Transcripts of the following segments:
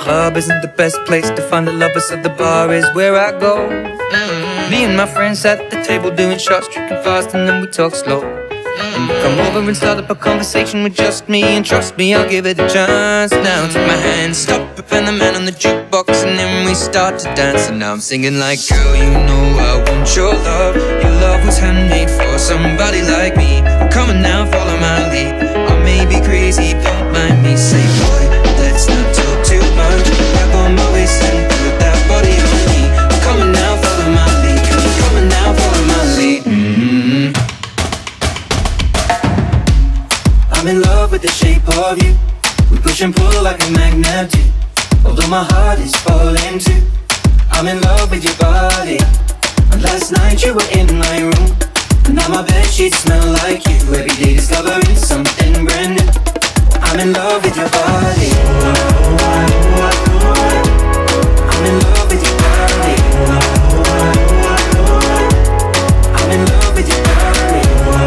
club isn't the best place to find the lovers, so the bar is where I go. Me and my friends at the table doing shots, drinking fast, and then we talk slow. And you come over and start up a conversation with just me, and trust me, I'll give it a chance. Now take my hand, stop it, and the man on the jukebox, and then we start to dance. And now I'm singing like, girl, you know I want your love. Your love was handmade for somebody like me. Come on now, follow my lead. I may be crazy, don't mind me. Say, boy, let's not talk too much. Grab on my waist and put that body on me. Come on now, follow my lead. Come on now, follow my lead. I'm in love with the shape of you. We push and pull like a magnet do. Although my heart is falling too. I'm in love with your body. And last night you were in my room, and now my bedsheets smell like you. Every day discovering something brand new. I'm in love with your body. I'm in love with your body. I'm in love with your body.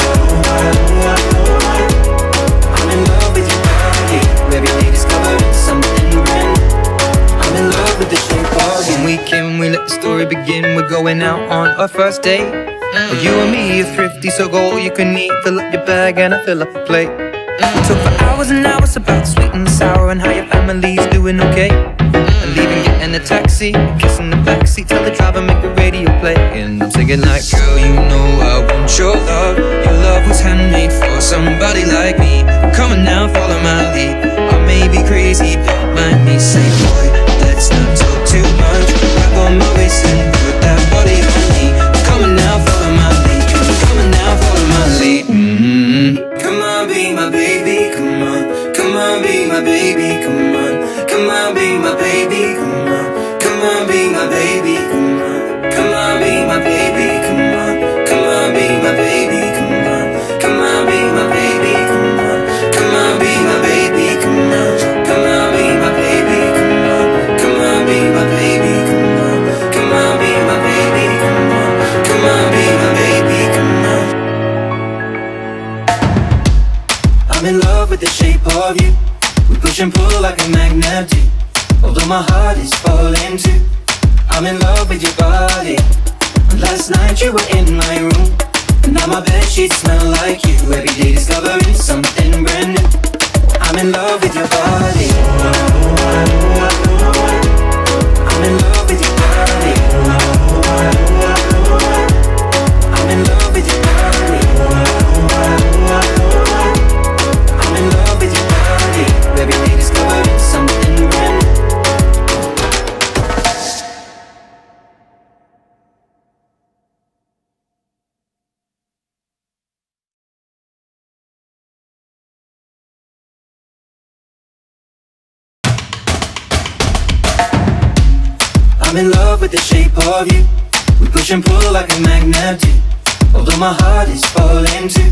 I'm in love with your body. Every day discovering something brand new. I'm in love with the shape of you. When we came, we let the story begin. We're going out on our first date. Well, you and me are thrifty, so go all you can eat. Fill up your bag and I fill up a plate. We talk for hours and hours about the sweet and the sour, and how your family's doing okay. And leaving, getting a taxi, kissing the backseat, tell the driver make the radio play. And I'm singing like, girl, you know I want your love. Your love was handmade for somebody like me. Come on now, follow my lead. I may be crazy, don't mind me. Say, boy, let's not talk too much. Grab on my waist and put that body on me. Come on now, follow my lead. Come on now, follow my lead. Come on, be my baby, come on. Come on, be my baby, come on. Come on, be my baby, come on. Come on, be my baby, come on. Come on, be my baby, come on. Come on, be my baby, come on. Come on, be my baby, come on. Come on, be my baby, come on. Come on, be my baby, come on. Come on, be my baby, come on. Come on, be my baby, come on. Come on, be my baby, come on. I'm in love with the shape of you. We push and pull like a magnet do. Although my heart is falling too. I'm in love with your body. And last night you were in my room, and now my bedsheets smell like you. Every day discovering something brand new. I'm in love with your body. I'm in love with your body. I'm in love with your body. I'm in love with your body. Every day discovering something brand new. I'm in love with the shape of you. We push and pull like a magnet do. Although my heart is falling too.